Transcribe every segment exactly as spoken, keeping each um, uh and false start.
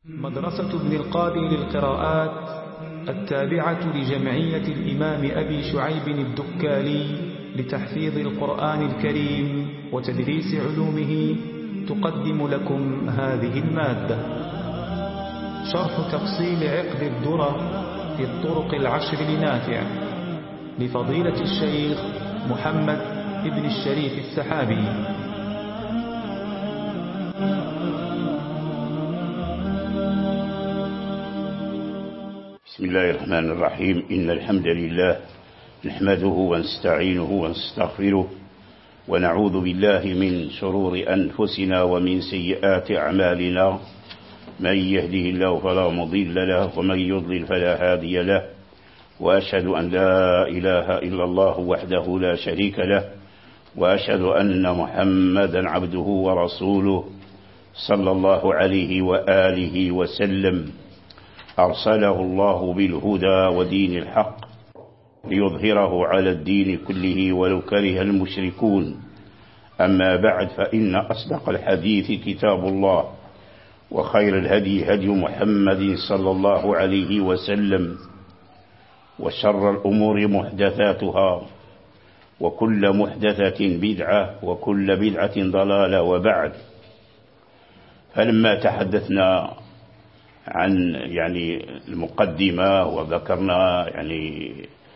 مدرسة ابن القاضي للقراءات التابعة لجمعية الإمام أبي شعيب الدكالي لتحفيظ القرآن الكريم وتدريس علومه تقدم لكم هذه المادة. شرح تفصيل عقد الدرر في الطرق العشر لنافع لفضيلة الشيخ محمد ابن الشريف السحابي. بسم الله الرحمن الرحيم. إن الحمد لله نحمده ونستعينه ونستغفره ونعوذ بالله من شرور أنفسنا ومن سيئات أعمالنا. من يهده الله فلا مضل له ومن يضلل فلا هادي له، وأشهد أن لا إله إلا الله وحده لا شريك له، وأشهد أن محمدا عبده ورسوله صلى الله عليه وآله وسلم. أرسله الله بالهدى ودين الحق ليظهره على الدين كله ولو كره المشركون. أما بعد، فإن أصدق الحديث كتاب الله، وخير الهدي هدي محمد صلى الله عليه وسلم، وشر الأمور محدثاتها، وكل محدثة بدعة، وكل بدعة ضلالة. وبعد، فلما تحدثنا عن يعني المقدمة وذكرنا يعني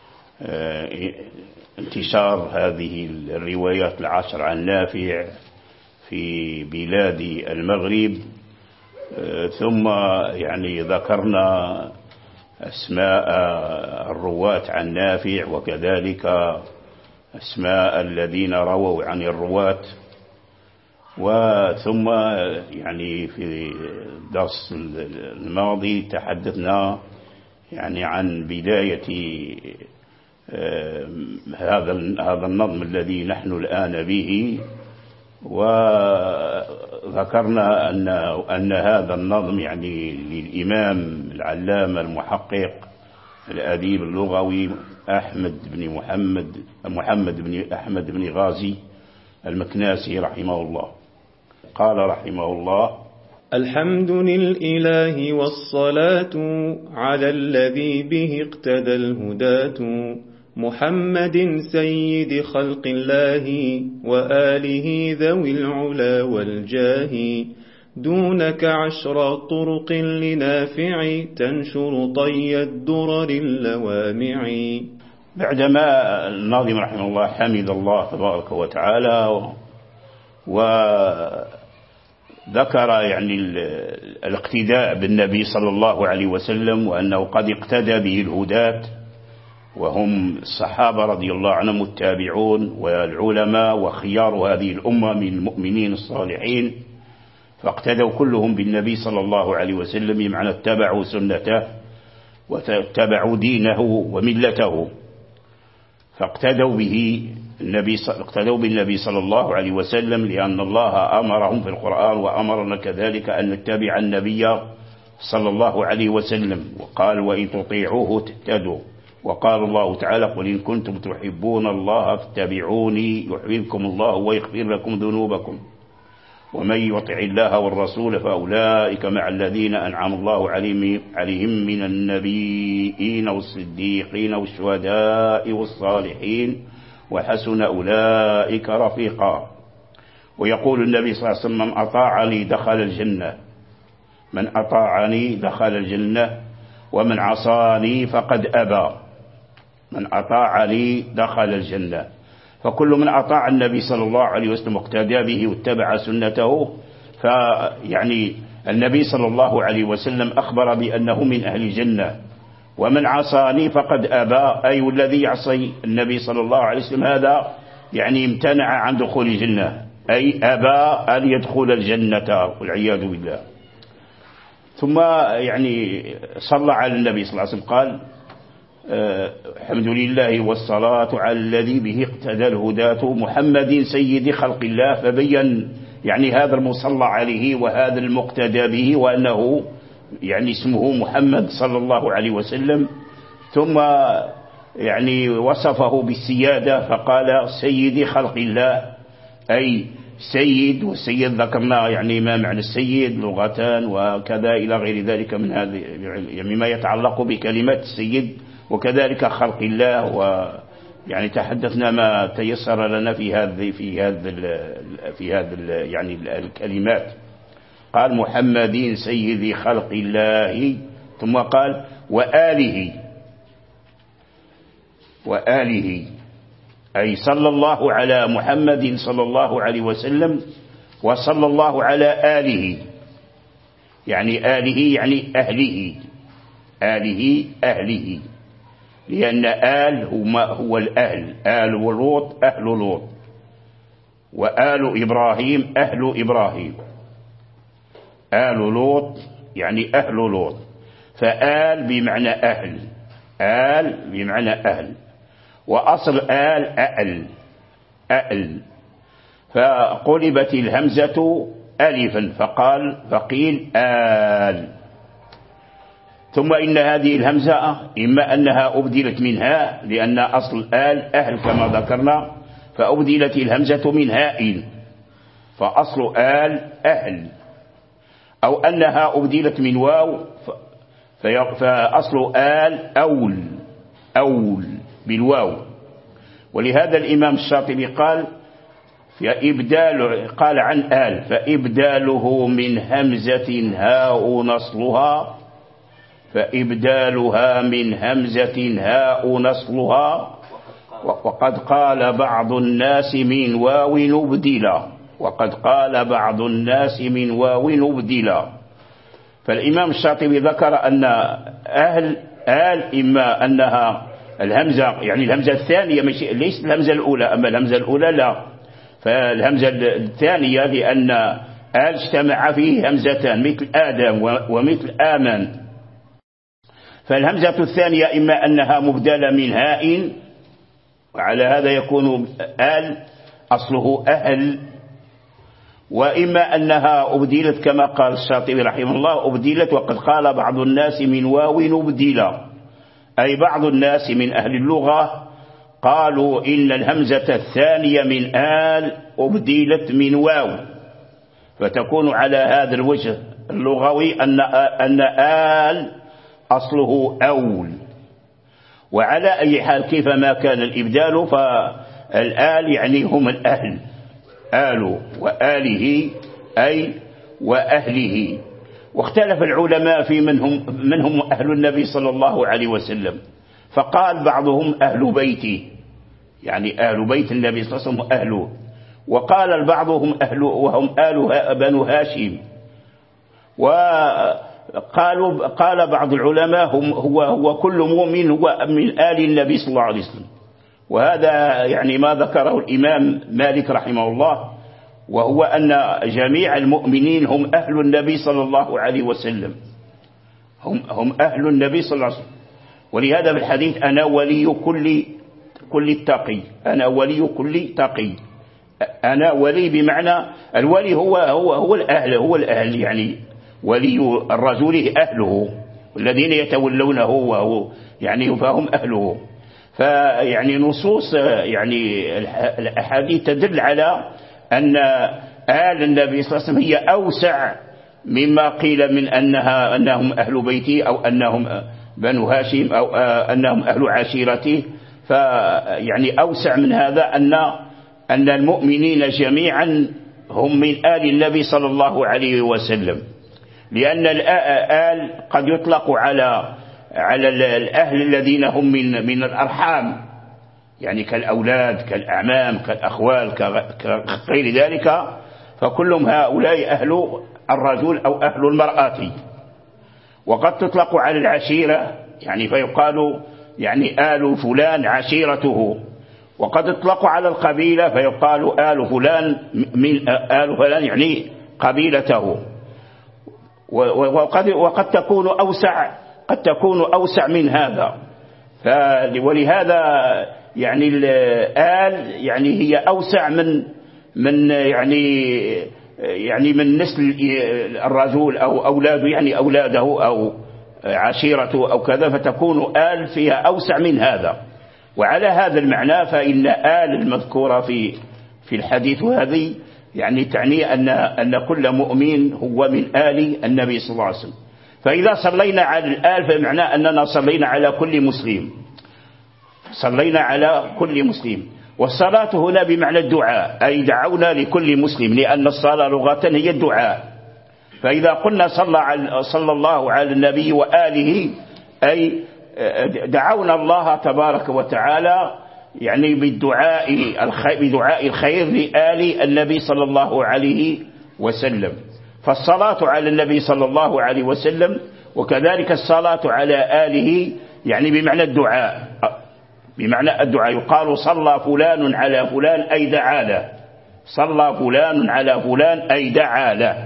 انتشار هذه الروايات العشر عن نافع في بلاد المغرب، ثم يعني ذكرنا أسماء الرواة عن نافع، وكذلك أسماء الذين رووا عن الرواة. وثم يعني في الدرس الماضي تحدثنا يعني عن بداية هذا هذا النظم الذي نحن الآن به، وذكرنا أن أن هذا النظم يعني للإمام العلامة المحقق الأديب اللغوي أحمد بن محمد محمد بن أحمد بن غازي المكناسي رحمه الله. قال رحمه الله: الحمد للإله والصلاة على الذي به اقتدى الهداة، محمد سيد خلق الله وآله ذوي العلا والجاه. دونك عشر طرق لنافع تنشر طي الدرر اللوامع. بعدما الناظم رحمه الله حمد الله تبارك وتعالى وذكر يعني الاقتداء بالنبي صلى الله عليه وسلم، وأنه قد اقتدى به الهداة، وهم الصحابة رضي الله عنهم التابعون والعلماء وخيار هذه الأمة من المؤمنين الصالحين، فاقتدوا كلهم بالنبي صلى الله عليه وسلم، بمعنى اتبعوا سنته واتبعوا دينه وملته، فاقتدوا به النبي اقتدوا بالنبي صلى الله عليه وسلم، لأن الله أمرهم في القرآن وأمرنا كذلك أن نتبع النبي صلى الله عليه وسلم، وقال: وإن تطيعوه تهتدوا. وقال الله تعالى: قل إن كنتم تحبون الله فاتبعوني يحببكم الله ويغفر لكم ذنوبكم، ومن يطع الله والرسول فأولئك مع الذين أنعم الله عليهم من النبيين والصديقين والشهداء والصالحين وحسن أولئك رفيقا. ويقول النبي صلى الله عليه وسلم: من أطاعني دخل الجنة، من أطاعني دخل الجنة، ومن عصاني فقد أبى. من أطاعني دخل الجنة. فكل من أطاع النبي صلى الله عليه وسلم واقتدى به واتبع سنته، فيعني النبي صلى الله عليه وسلم أخبر بأنه من أهل الجنة. ومن عصاني فقد أبى، أي الذي يعصي النبي صلى الله عليه وسلم هذا يعني امتنع عن دخول الجنة، أي أبى أن يدخل الجنة والعياذ بالله. ثم يعني صلى على النبي صلى الله عليه وسلم، قال: الحمد لله والصلاة على الذي به اقتدى الهداة، محمد سيد خلق الله. فبين يعني هذا المصلى عليه وهذا المقتدى به، وأنه يعني اسمه محمد صلى الله عليه وسلم. ثم يعني وصفه بالسيادة، فقال: سيد خلق الله، أي سيد، والسيد ذكرنا يعني ما معنى السيد لغتان وكذا إلى غير ذلك من هذه يعني ما يتعلق بكلمات السيد، وكذلك خلق الله، ويعني تحدثنا ما تيسر لنا في هذه في هذا في هذا يعني الكلمات. قال محمد سيد خلق الله، ثم قال وآله، وآله أي صلى الله على محمد صلى الله عليه وسلم، وصلى الله على آله، يعني آله يعني أهله، آله أهله، لأن آل هو, هو الأهل، آل ولوط أهل لوط، وآل إبراهيم أهل إبراهيم، آل لوط يعني أهل لوط، فآل بمعنى أهل، آل بمعنى أهل، وأصل آل أأل أأل، فقلبت الهمزة ألفا فقال فقيل آل. ثم إن هذه الهمزة إما أنها أبدلت منها، لأن أصل آل أهل كما ذكرنا، فأبدلت الهمزة من هاء فأصل آل أهل، أو أنها أبدلت من واو فأصل آل أول أول بالواو. ولهذا الإمام الشاطبي قال في إبدال، قال عن آل فإبداله من همزة هاء نصلها، فإبدالها من همزة هاء نصلها، وقد قال بعض الناس من واو نبدلا، وقد قال بعض الناس من واو نبدلا. فالإمام الشاطبي ذكر أن أهل آل إما أنها الهمزة يعني الهمزة الثانية ليست الهمزة الأولى، أما الهمزة الأولى لا، فالهمزة الثانية لأن آل اجتمع فيه همزتان مثل آدم ومثل آمن، فالهمزة الثانية إما أنها مبدلة من هاء، وعلى هذا يكون آل أصله أهل، وإما أنها أبدلت كما قال الشاطبي رحمه الله أبدلت، وقد قال بعض الناس من واو نبدلا، أي بعض الناس من أهل اللغة قالوا إن الهمزة الثانية من آل أبدلت من واو، فتكون على هذا الوجه اللغوي أن أن آل أصله أول. وعلى أي حال كيفما كان الإبدال فالآل يعني هم الأهل، آل وآله أي وأهله. واختلف العلماء في منهم منهم أهل النبي صلى الله عليه وسلم، فقال بعضهم أهل بيته يعني أهل بيت النبي صلى الله عليه وسلم أهله، وقال البعضهم أهل وهم آل بنو هاشم، وقالوا قال بعض العلماء هم هو هو كل مؤمن هو من آل النبي صلى الله عليه وسلم. وهذا يعني ما ذكره الإمام مالك رحمه الله، وهو أن جميع المؤمنين هم أهل النبي صلى الله عليه وسلم، هم هم أهل النبي صلى الله عليه وسلم. ولهذا في الحديث أنا ولي كل كل التقي، أنا ولي كل تقي، أنا ولي بمعنى الولي هو هو هو الأهل، هو الأهل يعني ولي الرجل أهله، والذين يتولونه وهو يعني فهم أهله. فيعني نصوص يعني الأحاديث تدل على أن آل النبي صلى الله عليه وسلم هي أوسع مما قيل من أنها أنهم أهل بيتي أو أنهم بنو هاشم أو أنهم أهل عشيرته. فيعني أوسع من هذا أن أن المؤمنين جميعا هم من آل النبي صلى الله عليه وسلم، لأن الآل قد يطلق على على الأهل الذين هم من من الأرحام، يعني كالأولاد كالأعمام كالأخوال كغير ذلك، فكلهم هؤلاء أهل الرجل أو أهل المرأة. وقد تطلق على العشيرة يعني فيقال يعني آل فلان عشيرته، وقد تطلق على القبيلة فيقال آل فلان من آل فلان يعني قبيلته. وقد وقد تكون أوسع قد تكون أوسع من هذا. ولهذا يعني الآل يعني هي أوسع من من يعني يعني من نسل الرجل أو أولاده يعني أولاده أو عشيرته أو كذا، فتكون آل فيها أوسع من هذا. وعلى هذا المعنى فإن آل المذكورة في في الحديث هذه يعني تعني أن أن كل مؤمن هو من آل النبي صلى الله عليه وسلم. فإذا صلينا على الآل فمعناه أننا صلينا على كل مسلم، صلينا على كل مسلم. والصلاة هنا بمعنى الدعاء، أي دعونا لكل مسلم، لأن الصلاة لغة هي الدعاء. فإذا قلنا صلى, على صلى الله على النبي وآله أي دعونا الله تبارك وتعالى يعني بالدعاء الخير, بدعاء الخير لآل النبي صلى الله عليه وسلم. فالصلاة على النبي صلى الله عليه وسلم وكذلك الصلاة على آله يعني بمعنى الدعاء، بمعنى الدعاء. يقال صلى فلان على فلان أي دعا له، صلى فلان على فلان أي دعا له.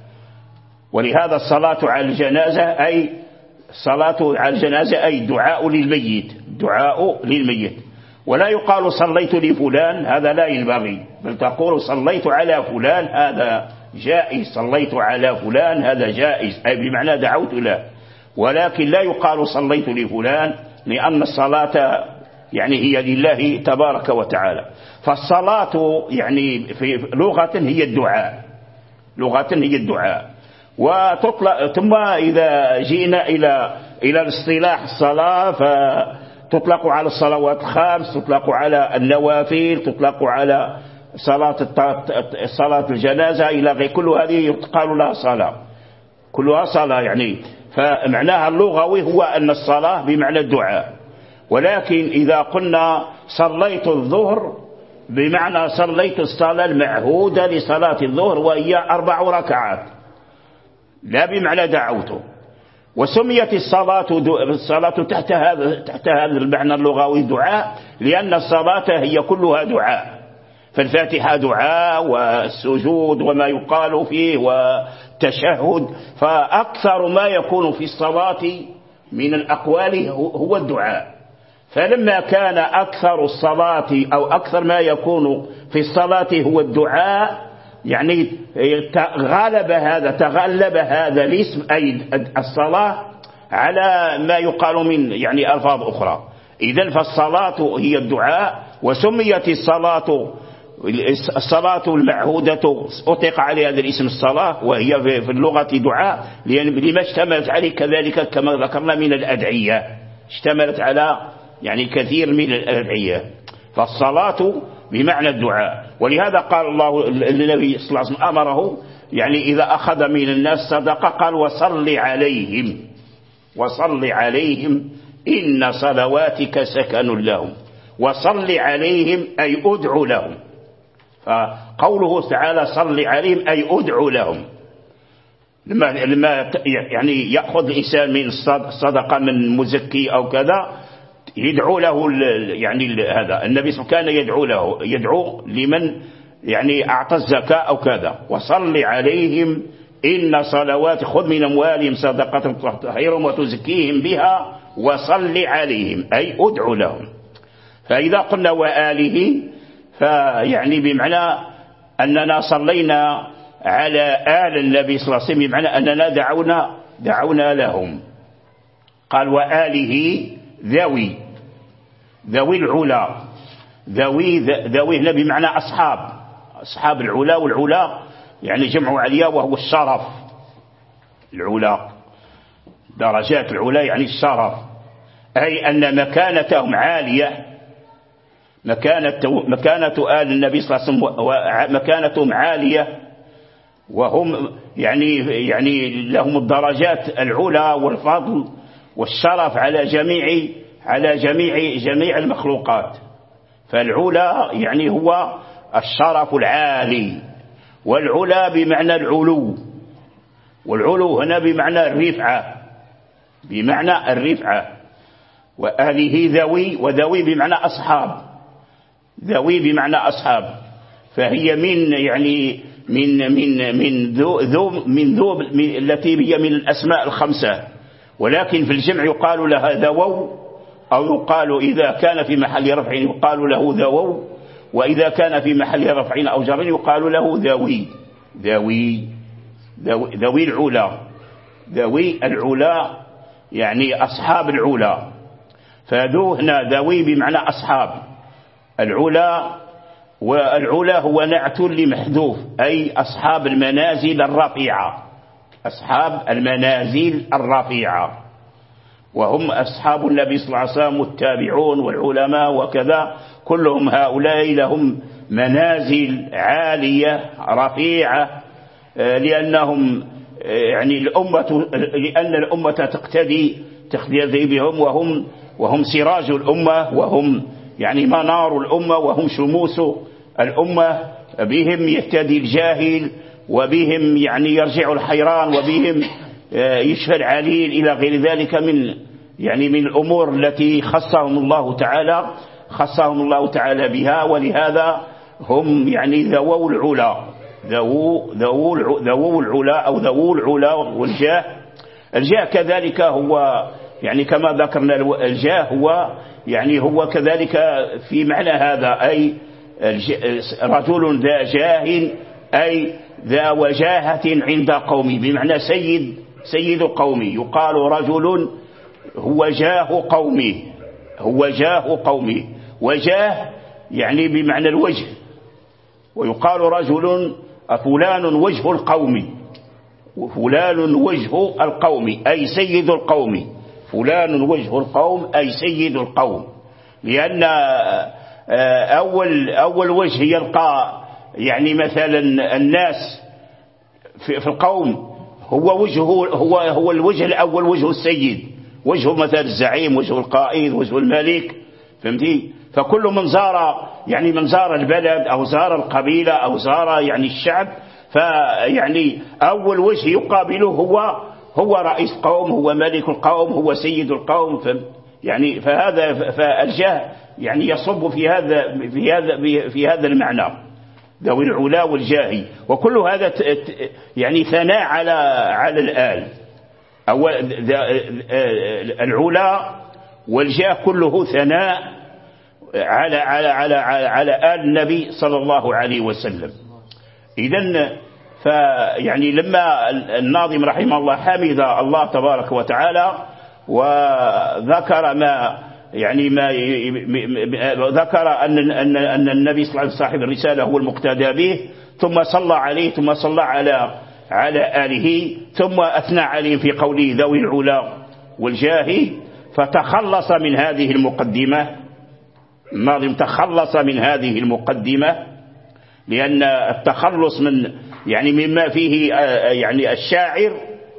ولهذا الصلاة على الجنازة أي صلاة على الجنازة أي دعاء للميت، دعاء للميت. ولا يقال صليت لفلان، هذا لا ينبغي، بل تقول صليت على فلان، هذا جائز. صليت على فلان هذا جائز أي بمعنى دعوت له. ولكن لا يقال صليت لفلان، لأن الصلاة يعني هي لله تبارك وتعالى. فالصلاة يعني في لغة هي الدعاء، لغة هي الدعاء. وتطلق ثم إذا جئنا إلى إلى الاصطلاح الصلاة فتطلق على الصلوات الخمس، تطلق على النوافل، تطلق على صلاة صلاة الجنازة إلى غير، كل هذه يقال لها صلاة، كلها صلاة يعني. فمعناها اللغوي هو أن الصلاة بمعنى الدعاء. ولكن إذا قلنا صليت الظهر بمعنى صليت الصلاة المعهودة لصلاة الظهر وهي أربع ركعات، لا بمعنى دعوته. وسميت الصلاة الصلاة تحت هذا تحت هذا المعنى اللغوي دعاء، لأن الصلاة هي كلها دعاء. فالفاتحة دعاء، والسجود وما يقال فيه، والتشهد. فأكثر ما يكون في الصلاة من الأقوال هو الدعاء. فلما كان أكثر الصلاة أو أكثر ما يكون في الصلاة هو الدعاء، يعني غالب هذا تغلب هذا الاسم أي الصلاة على ما يقال من يعني ألفاظ أخرى. إذن فالصلاة هي الدعاء، وسميت الصلاة الصلاة المعهودة أطلق عليها هذا الاسم الصلاة، وهي في اللغة دعاء لما اشتملت عليه كذلك كما ذكرنا من الأدعية، اشتملت على يعني كثير من الأدعية. فالصلاة بمعنى الدعاء. ولهذا قال الله النبي صلى الله عليه وسلم أمره يعني إذا أخذ من الناس صدقة قال وصل عليهم، وصل عليهم إن صلواتك سكن لهم. وصل عليهم أي أدعو لهم. فقوله تعالى صل عليهم أي أدعو لهم. لما لما يعني يأخذ الإنسان من الصدقة من مزكي أو كذا يدعو له يعني هذا النبي صلى الله عليه وسلم كان يدعو له، يدعو لمن يعني أعطى الزكاة أو كذا. وصل عليهم إن صلوات خذ من أموالهم صدقة تطهرهم وتزكيهم بها وصل عليهم أي أدعو لهم. فإذا قلنا وآله فيعني بمعنى أننا صلينا على آل النبي صلى الله عليه وسلم، بمعنى أننا دعونا دعونا لهم. قال وآله ذوي ذوي العلا، ذوي ذوي هنا بمعنى أصحاب، أصحاب العلا. والعلا يعني جمع عليا وهو الشرف، العلا درجات العلا يعني الشرف، أي أن مكانتهم عالية. مكانة مكانة آل النبي صلى الله عليه وسلم مكانتهم عالية، وهم يعني يعني لهم الدرجات العلا والفضل والشرف على جميع على جميع جميع المخلوقات. فالعلا يعني هو الشرف العالي، والعلا بمعنى العلو، والعلو هنا بمعنى الرفعة، بمعنى الرفعة. وآله ذوي، وذوي بمعنى أصحاب، ذوي بمعنى أصحاب. فهي من يعني من من من ذو ذو من ذو التي هي من الأسماء الخمسة، ولكن في الجمع يقال لها ذوو، أو يقال إذا كان في محل رفع يقال له ذوو، وإذا كان في محل رفع أو جر يقال له ذوي ذوي ذوي, ذوي العلا، ذوي العلا يعني أصحاب العلا. فذو هنا ذوي بمعنى أصحاب العلا، والعلا هو نعت لمحذوف، أي أصحاب المنازل الرفيعة، أصحاب المنازل الرفيعة، وهم أصحاب النبي صلى الله عليه وسلم والتابعون والعلماء وكذا، كلهم هؤلاء لهم منازل عالية رفيعة، لأنهم يعني الأمة لأن الأمة تقتدي تقتدي بهم، وهم وهم سراج الأمة، وهم يعني منار الأمة، وهم شموس الأمة، بهم يهتدي الجاهل، وبهم يعني يرجع الحيران، وبهم يشفى العليل إلى غير ذلك من يعني من الأمور التي خصهم الله تعالى خصهم الله تعالى بها. ولهذا هم يعني ذوو العلا ذوو ذوو ذوو العلا أو ذوو العلا والجاه. الجاه كذلك هو يعني كما ذكرنا الجاه هو يعني هو كذلك في معنى هذا، أي رجل ذا جاه، أي ذا وجاهة عند قومي، بمعنى سيد سيد قومي. يقال رجل هو جاه قومي هو جاه قومي وجاه يعني بمعنى الوجه. ويقال رجل فلان وجه القوم، فلان وجه القوم أي سيد القوم، فلان وجه القوم أي سيد القوم، لأن أول أول وجه يلقى يعني مثلا الناس في القوم هو وجهه هو هو الوجه الأول، وجه السيد، وجه مثلا الزعيم، وجه القائد، وجه الملك، فهمتي؟ فكل من زار يعني من زار البلد أو زار القبيلة أو زار يعني الشعب، فيعني أول وجه يقابله هو هو رئيس قوم، هو ملك القوم، هو سيد القوم، يعني فهذا فالجاه يعني يصب في هذا في هذا في هذا المعنى، ذوي العلا والجاه. وكل هذا يعني ثناء على على الآل، أو العلا والجاه كله ثناء على على على على آل النبي صلى الله عليه وسلم. إذن فيعني لما الناظم رحمه الله حمد الله تبارك وتعالى وذكر ما يعني ما ذكر أن أن أن النبي صلى الله عليه وسلم صاحب الرسالة هو المقتدى به، ثم صلى عليه ثم صلى على على آله، ثم أثنى عليه في قوله ذوي العلا والجاه، فتخلص من هذه المقدمة. الناظم تخلص من هذه المقدمة، لأن التخلص من يعني مما فيه يعني الشاعر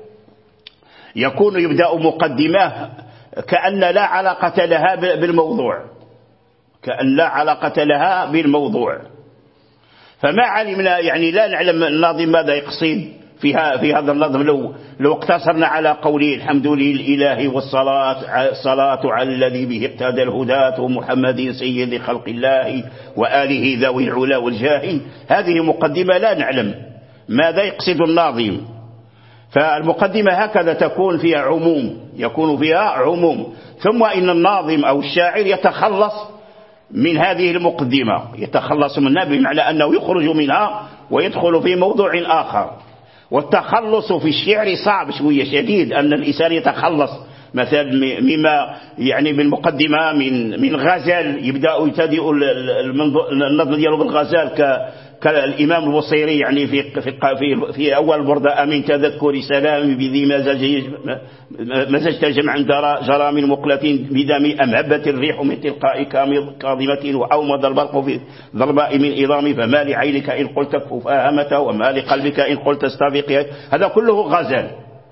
يكون يبدأ مقدمة كأن لا علاقة لها بالموضوع، كأن لا علاقة لها بالموضوع، فما علمنا يعني لا نعلم الناظم ماذا يقصد فيها في هذا النظم. لو لو اقتصرنا على قوله الحمد لله والصلاة الصلاة على الذي به اقتدى الهداة محمد سيد خلق الله وآله ذوي العلا والجاه، هذه مقدمة لا نعلم ماذا يقصد الناظم. فالمقدمة هكذا تكون فيها عموم، يكون فيها عموم، ثم إن الناظم أو الشاعر يتخلص من هذه المقدمة، يتخلص منها بمعنى أنه يخرج منها ويدخل في موضوع آخر. والتخلص في الشعر صعب شوية شديد، أن الإنسان يتخلص مثلا مما يعني بالمقدمة من من غزل، يبدأ يبتدئ النظم دياله بالغزل كالإمام البصيري يعني في في في, في أول بردة من تذكر سلام بذي مزج مزجت جمعا جرى من مقلة بدم أم هبت الريح من تلقاء كاظمة وأومض البرق في ضرباء من إضام فما لعينك إن قلت ففاهمته وما لقلبك إن قلت استبقها، هذا كله غزل.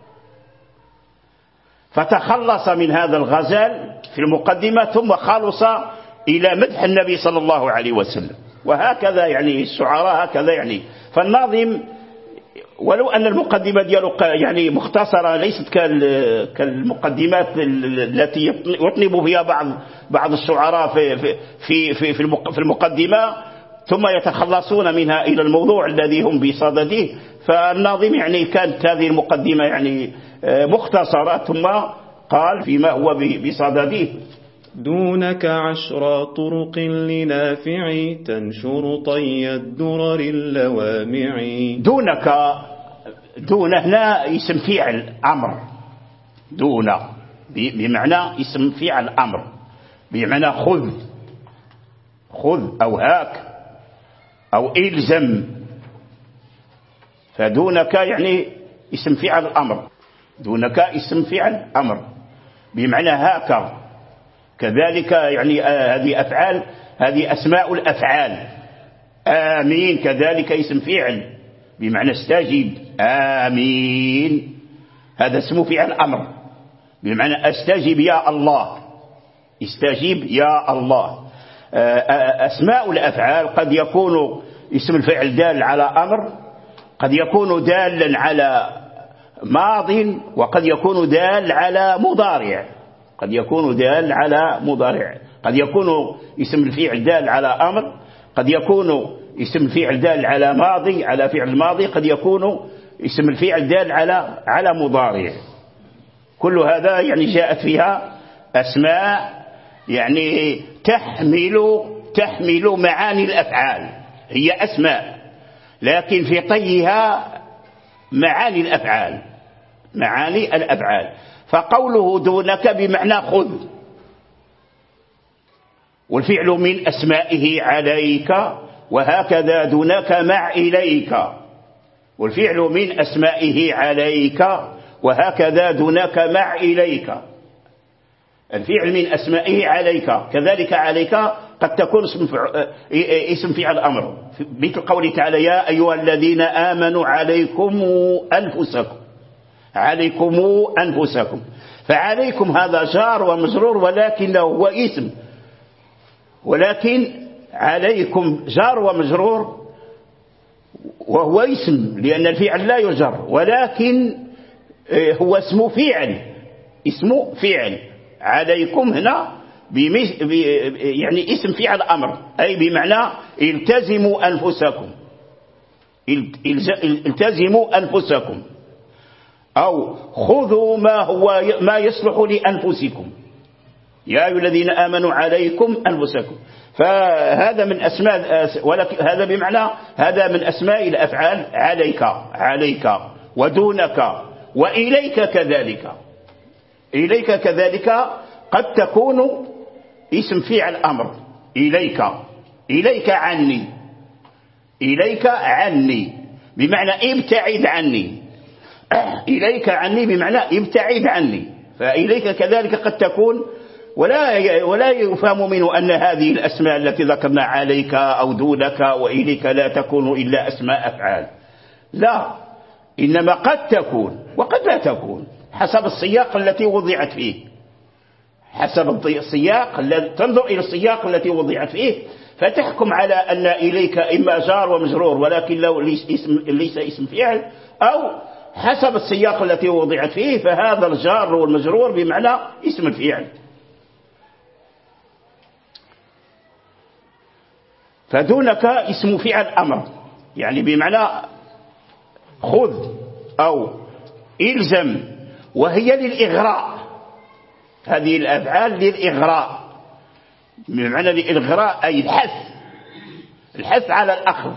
فتخلص من هذا الغزل في المقدمة ثم خلص إلى مدح النبي صلى الله عليه وسلم. وهكذا يعني الشعراء هكذا يعني. فالناظم ولو أن المقدمة دياله يعني مختصرة ليست كالمقدمات التي يطلب فيها بعض بعض الشعراء في في في في المقدمة ثم يتخلصون منها إلى الموضوع الذي هم بصدده، فالناظم يعني كانت هذه المقدمة يعني مختصرة، ثم قال فيما هو بصدده: دونك عشر طرق لنافع تنشر طي الدرر اللوامع. دونك، دون هنا اسم فعل أمر، دون بمعنى اسم فعل أمر، بمعنى خذ، خذ أو هاك، أو إلزم. فدونك يعني اسم فعل الأمر، دونك اسم فعل أمر بمعنى هاك. كذلك يعني هذه أفعال، هذه أسماء الأفعال. آمين كذلك اسم فعل بمعنى استجب، آمين هذا اسم فعل أمر بمعنى استجب يا الله، استجب يا الله. أسماء الأفعال قد يكون اسم الفعل دال على أمر، قد يكون دالا على ماض، وقد يكون دال على مضارع، قد يكون دال على مضارع، قد يكون اسم الفعل دال على أمر، قد يكون اسم الفعل دال على ماضي، على فعل ماضي، قد يكون اسم الفعل دال على على مضارع. كل هذا يعني جاءت فيها أسماء يعني تحمل تحمل معاني الأفعال، هي أسماء لكن في طيها معاني الأفعال، معاني الأفعال. فقوله دونك بمعنى خذ، والفعل من أسمائه عليك، وهكذا دونك مع إليك، والفعل من أسمائه عليك وهكذا دونك مع إليك. الفعل من أسمائه عليك، كذلك عليك قد تكون اسم اسم فعل أمر، مثل قوله تعالى يا أيها الذين آمنوا عليكم أنفسكم، عليكم أنفسكم. فعليكم هذا جار ومجرور ولكنه هو اسم، ولكن عليكم جار ومجرور وهو اسم لأن الفعل لا يجر، ولكن هو اسم فعل، اسم فعل. عليكم هنا يعني اسم فعل أمر، أي بمعنى التزموا أنفسكم، التزموا أنفسكم، أو خذوا ما هو ما يصلح لأنفسكم، يا أيها الذين آمنوا عليكم أنفسكم. فهذا من أسماء، ولكن هذا بمعنى هذا من أسماء الأفعال عليك، عليك ودونك وإليك كذلك. إليك كذلك قد تكون اسم فعل أمر، إليك، إليك عني، إليك عني بمعنى ابتعد عني، إليك عني بمعنى ابتعد عني. فإليك كذلك قد تكون، ولا ولا يفهم منه أن هذه الأسماء التي ذكرنا عليك أو دونك وإليك لا تكون إلا أسماء أفعال، لا، إنما قد تكون وقد لا تكون حسب السياق التي وضعت فيه، حسب السياق، تنظر إلى السياق التي وضعت فيه فتحكم على أن إليك إما جار ومجرور ولكن لو ليس اسم فعل، أو حسب السياق التي وضعت فيه فهذا الجار والمجرور بمعنى اسم الفعل. فدونك اسم فعل أمر يعني بمعنى خذ أو إلزم، وهي للإغراء، هذه الأفعال للإغراء، بمعنى الإغراء أي الحث، الحث على الأخذ،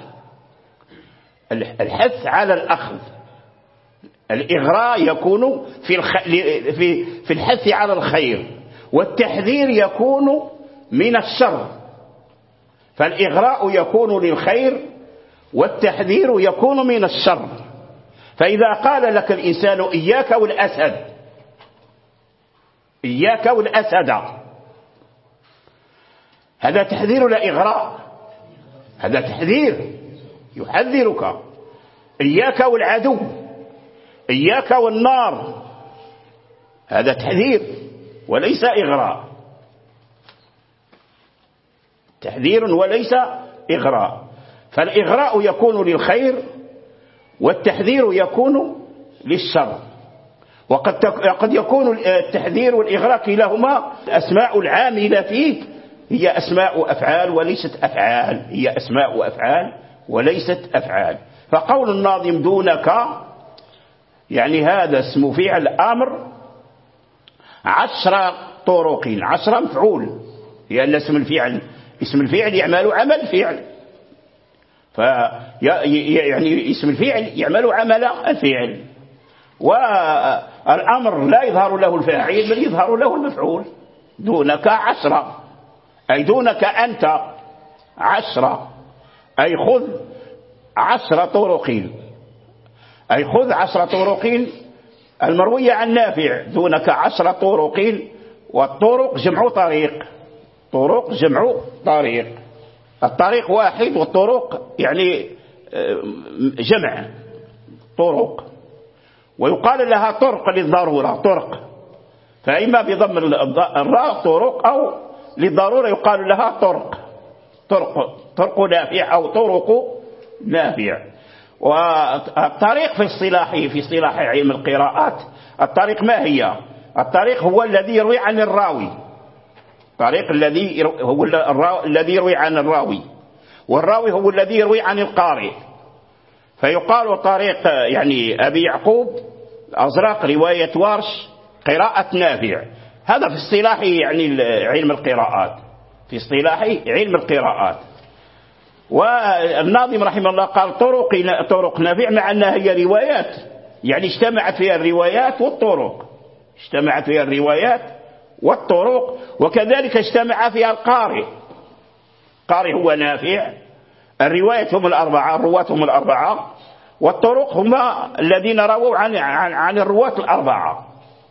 الحث على الأخذ. الإغراء يكون في الخ... في في الحث على الخير، والتحذير يكون من الشر. فالإغراء يكون للخير والتحذير يكون من الشر. فإذا قال لك الإنسان إياك والأسد، إياك والأسد، هذا تحذير لا إغراء، هذا تحذير يحذرك. إياك والعدو، إياك والنار، هذا تحذير وليس إغراء، تحذير وليس إغراء. فالإغراء يكون للخير والتحذير يكون للشر. وقد قد يكون التحذير والإغراء كلاهما أسماء العاملة فيه هي أسماء أفعال وليست أفعال، هي أسماء أفعال وليست أفعال. فقول الناظم دونك يعني هذا اسم فعل أمر عشر طرق، عشر مفعول، لأن اسم الفعل اسم الفعل يعمل عمل فعل، فيعني اسم الفعل يعمل عمل الفعل، والأمر لا يظهر له الفاعل بل يظهر له المفعول. دونك عشرة أي دونك أنت عشرة، أي خذ عشر طرق، أي خذ عشر طرق المروية عن نافع دونك عشر طرق، والطرق جمع طريق، طرق جمع طريق، الطريق واحد والطرق يعني جمع طرق، ويقال لها طرق للضرورة، طرق، فإما بضم الراء طرق أو للضرورة يقال لها طرق، طرق طرق نافع أو طرق نافع. والطريق في الصلاح في صلاح علم القراءات، الطريق ما هي؟ الطريق هو الذي يروي عن الراوي، الطريق الذي هو الذي يروي عن الراوي، والراوي هو الذي يروي عن القارئ، فيقال طريق يعني أبي يعقوب الأزرق رواية ورش قراءة نافع، هذا في اصطلاح يعني علم القراءات، في اصطلاح علم القراءات. والناظم رحمه الله قال طرق طرق نافع مع أنها هي روايات، يعني اجتمعت فيها الروايات والطرق، اجتمعت فيها الروايات والطرق، وكذلك اجتمع فيها القارئ، القارئ هو نافع، الرواية هم الأربعة، الرواة هم الأربعة، والطرق هم الذين رووا عن عن, عن الرواة الأربعة،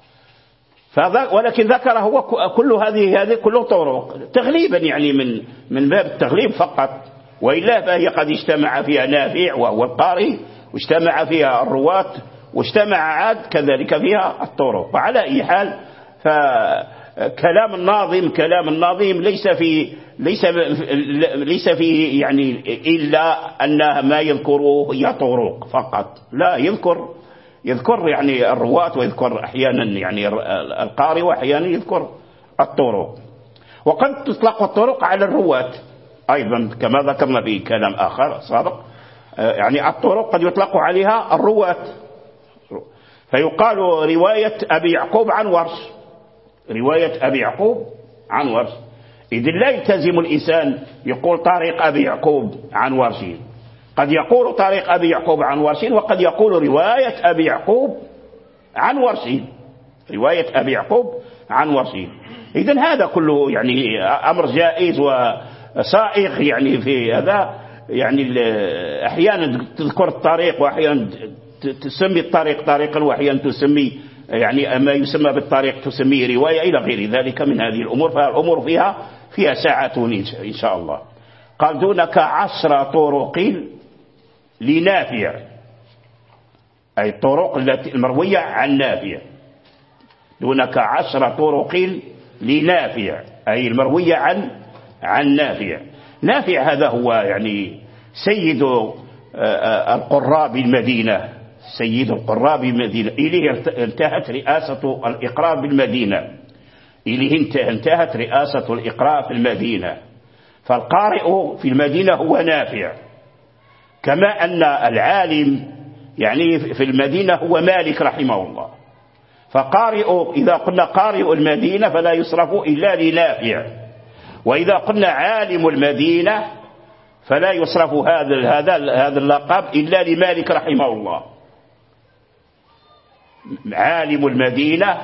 ولكن ذكر هو كل هذه هذه كله طرق تغليبا، يعني من من باب التغليب فقط، وإلا فهي قد اجتمع فيها نافع وهو القارئ، واجتمع فيها الرواة، واجتمع عاد كذلك فيها الطرق. وعلى أي حال فكلام الناظم كلام الناظم ليس في ليس ليس فيه يعني إلا أن ما يذكره هي طرق فقط، لا يذكر يذكر يعني الرواة، ويذكر أحيانا يعني القارئ، وأحيانا يذكر الطرق. وقد تطلق الطرق على الرواة أيضا كما ذكرنا في كلام آخر سابق، يعني الطرق قد يطلق عليها الرواة، فيقال رواية أبي يعقوب عن ورش، رواية أبي يعقوب عن ورش، إذن لا يلتزم الإنسان يقول طريق أبي يعقوب عن ورش، قد يقول طريق أبي يعقوب عن ورش، وقد يقول رواية أبي يعقوب عن ورش، رواية أبي يعقوب عن ورش. إذن هذا كله يعني أمر جائز وسائغ، يعني في هذا يعني أحيانا تذكر الطريق، وأحيانا تسمي الطريق طريقا، وأحيانا تسمي يعني ما يسمى بالطريق تسميه رواية إلى غير ذلك من هذه الأمور، فالأمور فيها فيها ساعة إن شاء الله. قال دونك عشر طرق لنافع، أي الطرق التي المروية عن نافع، دونك عشر طرق لنافع أي المروية عن عن نافع. نافع هذا هو يعني سيد القراء بالمدينة، سيد القراء بالمدينة، إليه انتهت رئاسة الإقراء بالمدينة، إليه انتهت رئاسة الإقراء في المدينة، فالقارئ في المدينة هو نافع، كما أن العالم يعني في المدينة هو مالك رحمه الله. فقارئ إذا قلنا قارئ المدينة فلا يصرف إلا لنافع، وإذا قلنا عالم المدينة فلا يصرف هذا هذا هذا اللقب إلا لمالك رحمه الله. عالم المدينة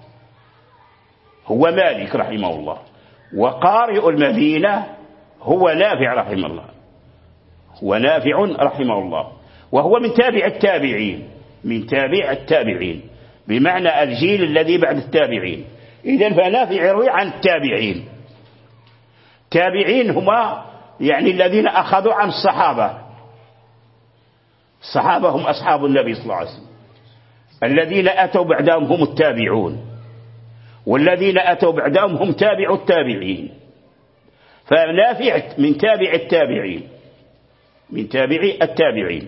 هو مالك رحمه الله، وقارئ المدينة هو نافع رحمه الله، هو نافع رحمه الله، وهو من تابع التابعين، من تابع التابعين بمعنى الجيل الذي بعد التابعين. إذن فنافع يروي عن التابعين، تابعين هما يعني الذين أخذوا عن الصحابة، الصحابة هم أصحاب النبي صلى الله عليه وسلم، الذين أتوا بعدهم هم التابعون، والذين أتوا بعدهم هم تابع التابعين، فنافع من تابع التابعين، من تابع التابعين.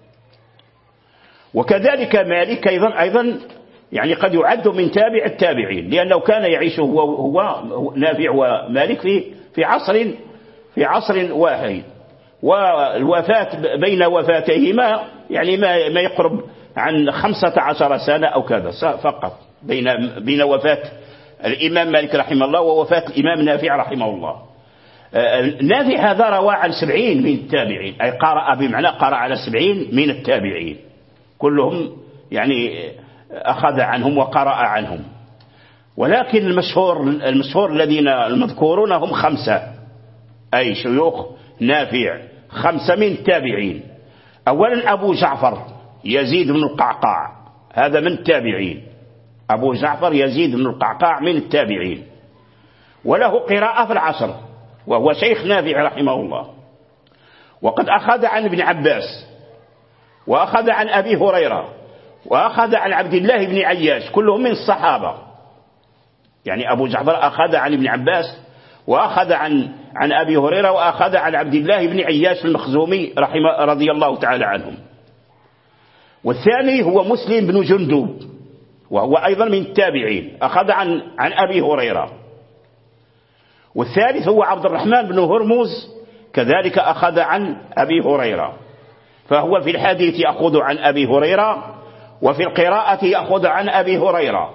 وكذلك مالك أيضا أيضا يعني قد يعد من تابع التابعين، لأنه كان يعيش هو هو نافع ومالك في في عصر في عصر واحد، والوفاة بين وفاتيهما يعني ما ما يقرب عن خمسة عشر سنة أو كذا فقط، بين بين وفاة الإمام مالك رحمه الله ووفاة الإمام نافع رحمه الله. نافع هذا روى عن سبعين من التابعين، أي قرأ بمعنى قرأ على سبعين من التابعين، كلهم يعني أخذ عنهم وقرأ عنهم. ولكن المشهور المشهور الذين المذكورون هم خمسة، أي شيوخ نافع خمسة من التابعين. أولا أبو جعفر يزيد بن القعقاع، هذا من التابعين. أبو جعفر يزيد بن القعقاع من التابعين، وله قراءة في العصر، وهو شيخ نافع رحمه الله. وقد أخذ عن ابن عباس، وأخذ عن أبي هريرة، وأخذ عن عبد الله بن عياش، كلهم من الصحابة. يعني أبو جعفر أخذ عن ابن عباس، وأخذ عن عن أبي هريرة، وأخذ عن عبد الله بن عياش المخزومي رحمه رضي الله تعالى عنهم. والثاني هو مسلم بن جندب، وهو أيضا من التابعين، أخذ عن عن أبي هريرة. والثالث هو عبد الرحمن بن هرمز، كذلك أخذ عن أبي هريرة، فهو في الحديث يأخذ عن أبي هريرة، وفي القراءة يأخذ عن أبي هريرة.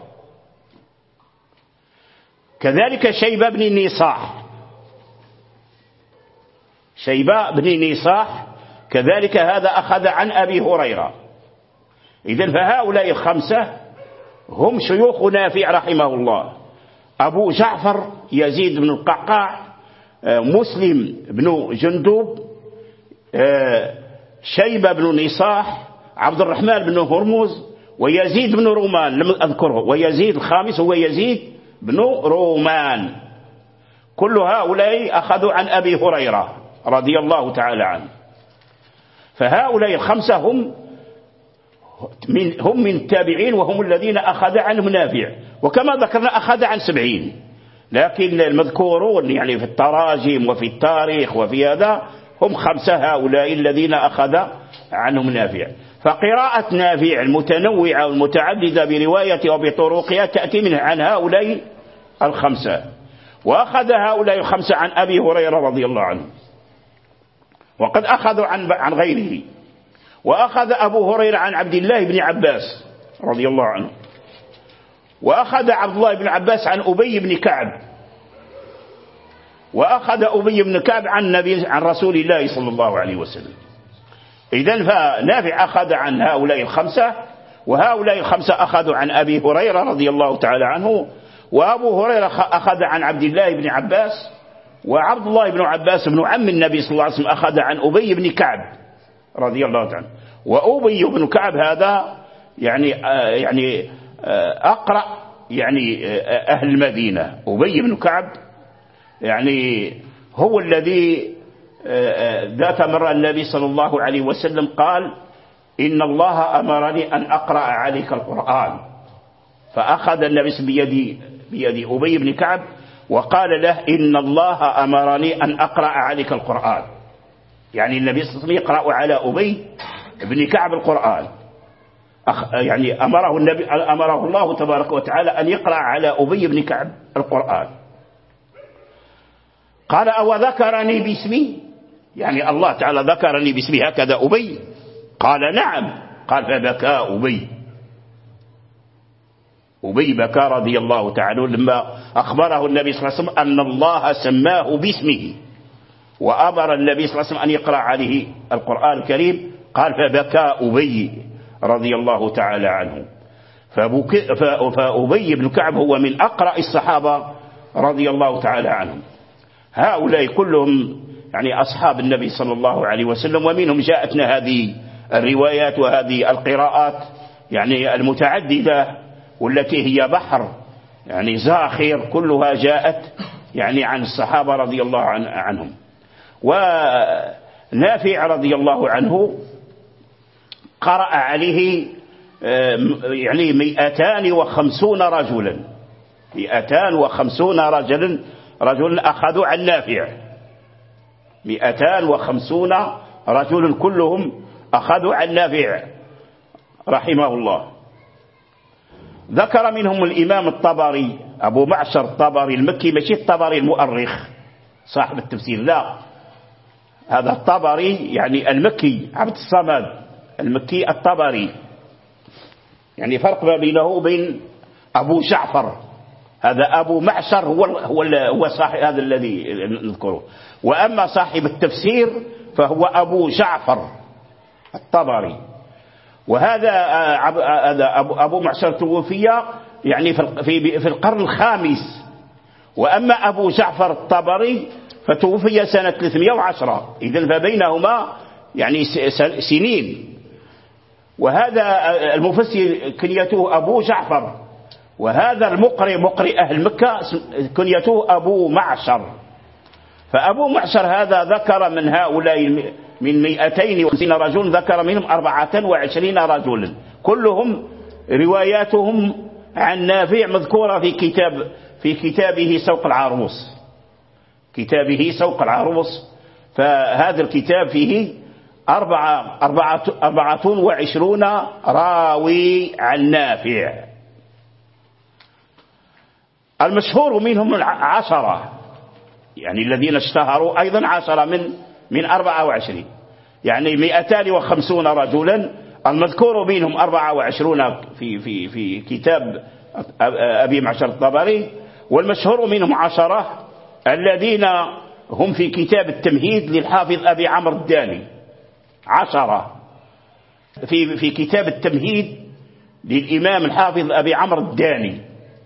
كذلك شيبة بن نيصاح، شيبة بن نيصاح كذلك هذا أخذ عن أبي هريرة. إذن فهؤلاء الخمسة هم شيوخ نافع رحمه الله: أبو جعفر يزيد بن القعقاع، مسلم بن جندب، شيبة بن نيصاح، عبد الرحمن بن هرمز، ويزيد بن رومان لم أذكره، ويزيد الخامس هو يزيد بن رومان. كل هؤلاء أخذوا عن أبي هريرة رضي الله تعالى عنه. فهؤلاء الخمسة هم من هم من التابعين، وهم الذين أخذ عنهم نافع. وكما ذكرنا أخذ عن سبعين، لكن المذكورون يعني في التراجم وفي التاريخ وفي هذا هم خمسة هؤلاء الذين أخذ عنهم نافع. فقراءة نافع المتنوعة والمتعددة برواية وبطرقها تأتي منها عن هؤلاء الخمسة. وأخذ هؤلاء الخمسة عن أبي هريرة رضي الله عنه، وقد أخذوا عن عن غيره. وأخذ أبو هريرة عن عبد الله بن عباس رضي الله عنه، وأخذ عبد الله بن عباس عن أبي بن كعب، وأخذ أبي بن كعب عن النبي عن رسول الله صلى الله عليه وسلم. إذن فنافع أخذ عن هؤلاء الخمسة، وهؤلاء الخمسة أخذوا عن أبي هريرة رضي الله تعالى عنه. وأبو هريرة أخذ عن عبد الله بن عباس، وعبد الله بن عباس بن عم النبي صلى الله عليه وسلم أخذ عن أبي بن كعب رضي الله تعالى. وأبي بن كعب هذا يعني يعني أقرأ يعني أهل المدينة. أبي بن كعب يعني هو الذي ذات مرة النبي صلى الله عليه وسلم قال: إن الله أمرني أن أقرأ عليك القرآن. فأخذ النبي بيد بيد أبي بن كعب وقال له: إن الله أمرني أن أقرأ عليك القرآن. يعني النبي صلى الله عليه وسلم يقرأ على أبي بن كعب القرآن. يعني أمره النبي أمره الله تبارك وتعالى أن يقرأ على أبي بن كعب القرآن. قال: أو ذكرني باسمي؟ يعني الله تعالى ذكرني باسمي هكذا أبي؟ قال: نعم. قال: فبكى أبي. أبي بكى رضي الله تعالى لما أخبره النبي صلى الله عليه وسلم أن الله سماه باسمه، وأمر النبي صلى الله عليه وسلم أن يقرأ عليه القرآن الكريم. قال: فبكى أبي رضي الله تعالى عنه. فأبي بن كعب هو من أقرأ الصحابة رضي الله تعالى عنهم. هؤلاء كلهم يعني أصحاب النبي صلى الله عليه وسلم، ومنهم جاءتنا هذه الروايات وهذه القراءات يعني المتعددة، والتي هي بحر يعني زاخر، كلها جاءت يعني عن الصحابة رضي الله عنهم. ونافع رضي الله عنه قرأ عليه يعني مئتان وخمسون رجلا، مئتان وخمسون رجلا رجلا أخذوا عن نافع، مئتان وخمسون رجل كلهم أخذوا عن نافع رحمه الله. ذكر منهم الإمام الطبري أبو معشر الطبري المكي، ماشي الطبري المؤرخ صاحب التفسير، لا، هذا الطبري يعني المكي عبد الصمد المكي الطبري، يعني فرق ما بينه وبين أبو جعفر. هذا أبو معشر هو هو هو صاحب هذا الذي نذكره، وأما صاحب التفسير فهو أبو جعفر الطبري. وهذا هذا أبو معشر توفي يعني في في القرن الخامس، وأما أبو جعفر الطبري فتوفي سنة ثلاثمائة وعشرة، إذن فبينهما يعني سنين. وهذا المفسر كنيته أبو جعفر، وهذا المقرئ مقرئ أهل مكة كنيته أبو معشر. فأبو معشر هذا ذكر من هؤلاء من مئتين وخمسين رجل ذكر منهم أربعة وعشرين رجلا، كلهم رواياتهم عن نافع مذكورة في كتاب في كتابه سوق العروس، كتابه سوق العروس. فهذا الكتاب فيه أربعة, أربعة, أربعة وعشرون راوي عن نافع. المشهور منهم عشرة، يعني الذين اشتهروا أيضا عشرة من من أربعة وعشرين، يعني مئتان وخمسون رجلا. المذكور منهم أربعة وعشرون في في في كتاب أبي معشر الطبري، والمشهور منهم عشرة الذين هم في كتاب التمهيد للحافظ أبي عمرو الداني، عشرة في في كتاب التمهيد للإمام الحافظ أبي عمرو الداني.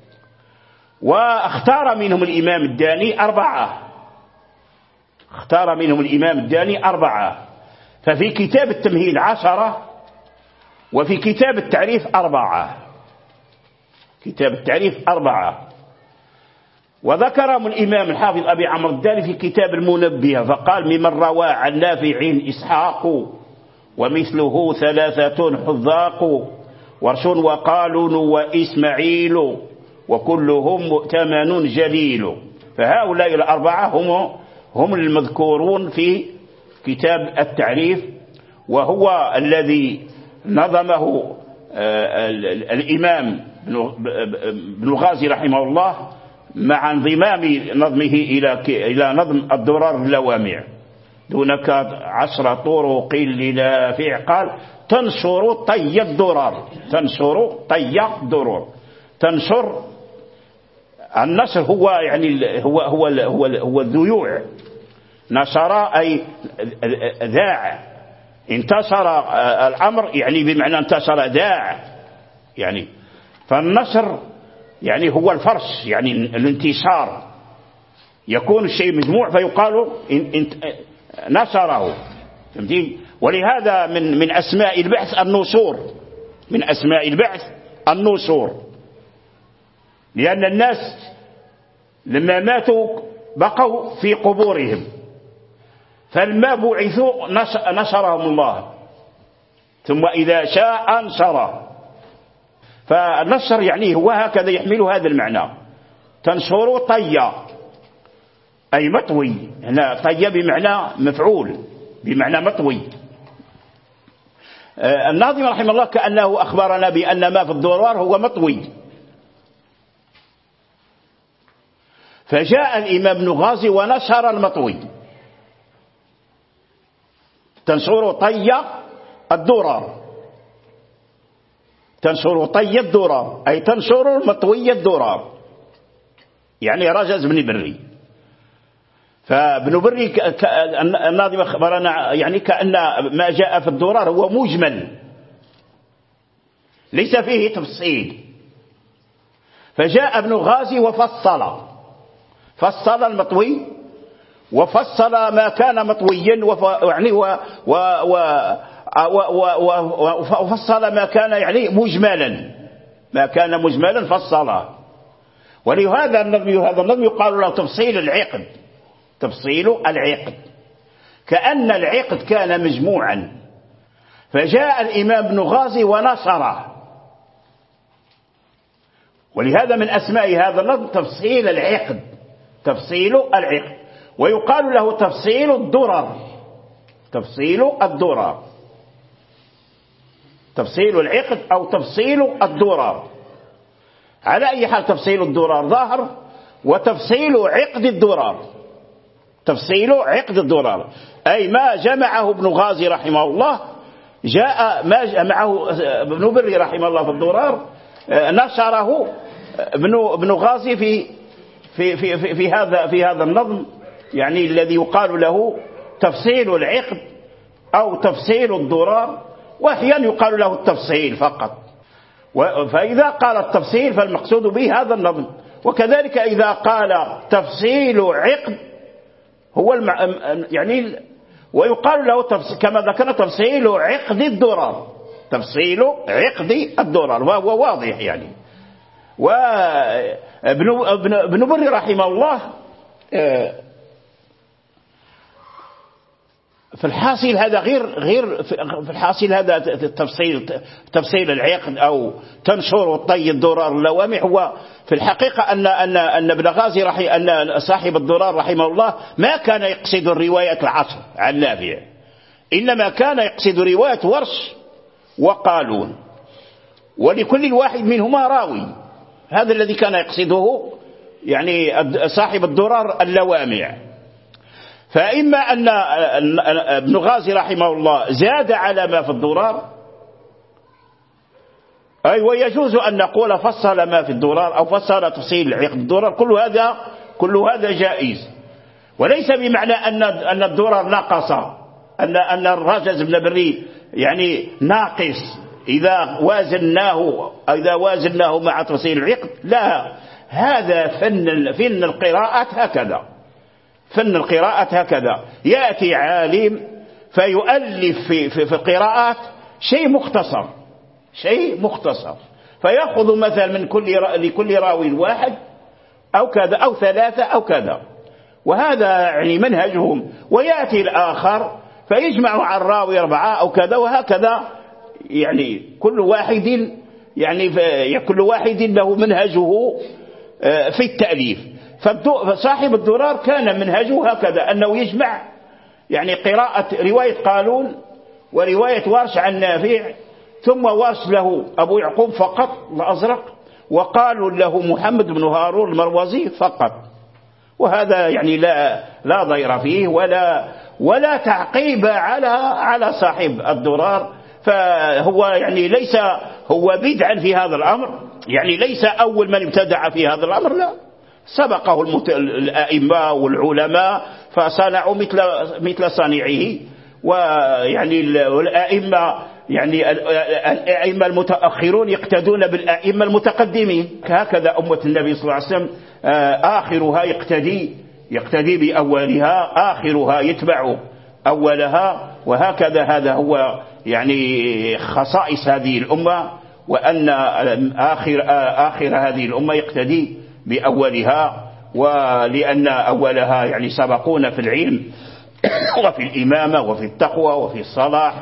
واختار منهم الإمام الداني أربعة، اختار منهم الإمام الداني أربعة. ففي كتاب التمهيد عشرة، وفي كتاب التعريف أربعة، كتاب التعريف أربعة. وذكرهم الإمام الحافظ أبي عمرو الداني في كتاب المنبه، فقال: ممن روى عن نافع إسحاق ومثله ثلاثة حذاق، ورش وقالون وإسماعيل وكلهم مؤتمن جليل. فهؤلاء الأربعة هم هم المذكورون في كتاب التعريف، وهو الذي نظمه الإمام ابن الغازي رحمه الله مع انضمام نظمه إلى إلى نظم الدرر اللوامع. دونك عشر طرق لنافع، قال: تنشر طي الدرر، تنشر طي الدرر. تنشر، النشر هو يعني هو هو هو هو الذيوع. نشر أي ذاع، انتشر الأمر يعني بمعنى انتشر ذاع يعني. فالنشر يعني هو الفرش، يعني الانتشار، يكون الشيء مجموع فيقال نشره. فهمتي؟ ولهذا من من أسماء البعث النشور، من أسماء البعث النشور، لأن الناس لما ماتوا بقوا في قبورهم، فلما بعثوا نشرهم الله، ثم إذا شاء أنشره. فالنشر يعني هو هكذا يحمل هذا المعنى. تنشر طي أي مطوي، هنا طي بمعنى مفعول، بمعنى مطوي. الناظم رحمه الله كأنه أخبرنا بأن ما في الدرار هو مطوي. فجاء الإمام ابن غازي ونشر المطوي. تنشر طي الدرار، تنشر طي الدرار أي تنشر مطوي الدرار، يعني رجز بن بري. فابن بري الناظم أخبرنا يعني كأن ما جاء في الدرار هو مجمل ليس فيه تفصيل. فجاء ابن غازي وفصل، فصل المطوي وفصل ما كان مطويا، يعني وفصل ما كان يعني مجملا، ما كان مجملا فصله. ولهذا النظم هذا النظم يقال له تفصيل العقد، تفصيل العقد، كأن العقد كان مجموعا. فجاء الإمام ابن غازي ونصره، ولهذا من أسماء هذا النظم تفصيل العقد، تفصيل العقد. ويقال له تفصيل الدرر، تفصيل الدرر، تفصيل العقد أو تفصيل الدرر. على أي حال تفصيل الدرر ظاهر، وتفصيل عقد الدرر، تفصيل عقد الدرر أي ما جمعه ابن غازي رحمه الله، جاء ما جمعه ابن بري رحمه الله في الدرر نشره ابن ابن غازي في في في في, في هذا في هذا النظم، يعني الذي يقال له تفصيل العقد أو تفصيل الدرر، وأحيانا يقال له التفصيل فقط. فإذا قال التفصيل فالمقصود به هذا النظم. وكذلك إذا قال تفصيل عقد هو المع... يعني ويقال له تفص... كما ذكرنا تفصيل عقد الدرر، تفصيل عقد الدرر، وهو واضح يعني. وابن ابن بري رحمه الله في الحاصل هذا غير غير في الحاصل هذا تفصيل تفصيل العقد أو تنشر وطي الدرر اللوامع، هو في الحقيقة أن أن أن ابن غازي رحمه أن صاحب الدرر رحمه الله ما كان يقصد الرواية العصر عن نافع، إنما كان يقصد رواية ورش وقالون، ولكل واحد منهما راوي. هذا الذي كان يقصده يعني صاحب الدرر اللوامع. فإما أن ابن غازي رحمه الله زاد على ما في الدرر، أي ويجوز أن نقول فصل ما في الدرر أو فصل تفصيل عقد الدرر، كل هذا كل هذا جائز، وليس بمعنى أن أن الدرر نقص، أن أن الرجز بن بري يعني ناقص إذا وازناه إذا وازناه مع تفصيل العقد، لا، هذا فن فن القراءة هكذا، فن القراءة هكذا، يأتي عالم فيؤلف في في, في القراءات شيء مختصر، شيء مختصر، فيأخذ مثلا من كل لكل راوي واحد أو كذا أو ثلاثة أو كذا، وهذا يعني منهجهم. ويأتي الآخر فيجمع على الراوي أربعة أو كذا، وهكذا يعني كل واحد يعني كل واحد له منهجه في التأليف. فصاحب الدرر كان منهجه هكذا، أنه يجمع يعني قراءة رواية قالون ورواية ورش عن نافع، ثم ورش له أبو يعقوب فقط الأزرق، وقالوا له محمد بن هارون المروزي فقط، وهذا يعني لا لا ضير فيه ولا ولا تعقيب على على صاحب الدرر. فهو يعني ليس هو بدعا في هذا الأمر، يعني ليس أول من ابتدع في هذا الأمر، لا، سبقه المت... الأئمة والعلماء فصنعوا مثل مثل صنيعه. ويعني الأئمة يعني الأئمة المتأخرون يقتدون بالأئمة المتقدمين، هكذا أمة النبي صلى الله عليه وسلم آخرها يقتدي يقتدي بأولها، آخرها يتبع أولها، وهكذا هذا هو يعني خصائص هذه الأمة، وأن آخر آخر هذه الأمة يقتدي بأولها، ولأن أولها يعني سبقونا في العلم وفي الإمامة وفي التقوى وفي الصلاح،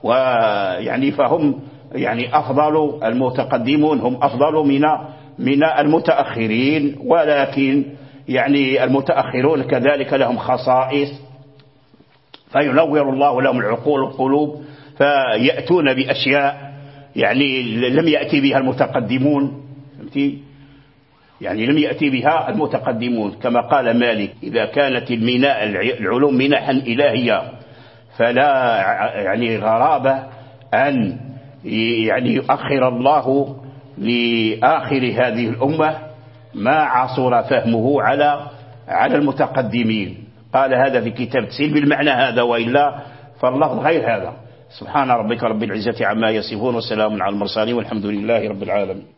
ويعني فهم يعني أفضل المتقدمون، هم أفضل من من المتأخرين. ولكن يعني المتأخرون كذلك لهم خصائص، فينور الله لهم العقول والقلوب، فيأتون بأشياء يعني لم يأتي بها المتقدمون، يعني لم يأتي بها المتقدمون. كما قال مالك: إذا كانت الميناء العلوم منحا إلهية فلا يعني غرابة أن يعني يؤخر الله لآخر هذه الأمة ما عصر فهمه على على المتقدمين. قال هذا في كتاب تسيل بالمعنى هذا، وإلا فاللفظ غير هذا. سبحان ربك رب العزة عما يصفون، وسلام على المرسلين، والحمد لله رب العالمين.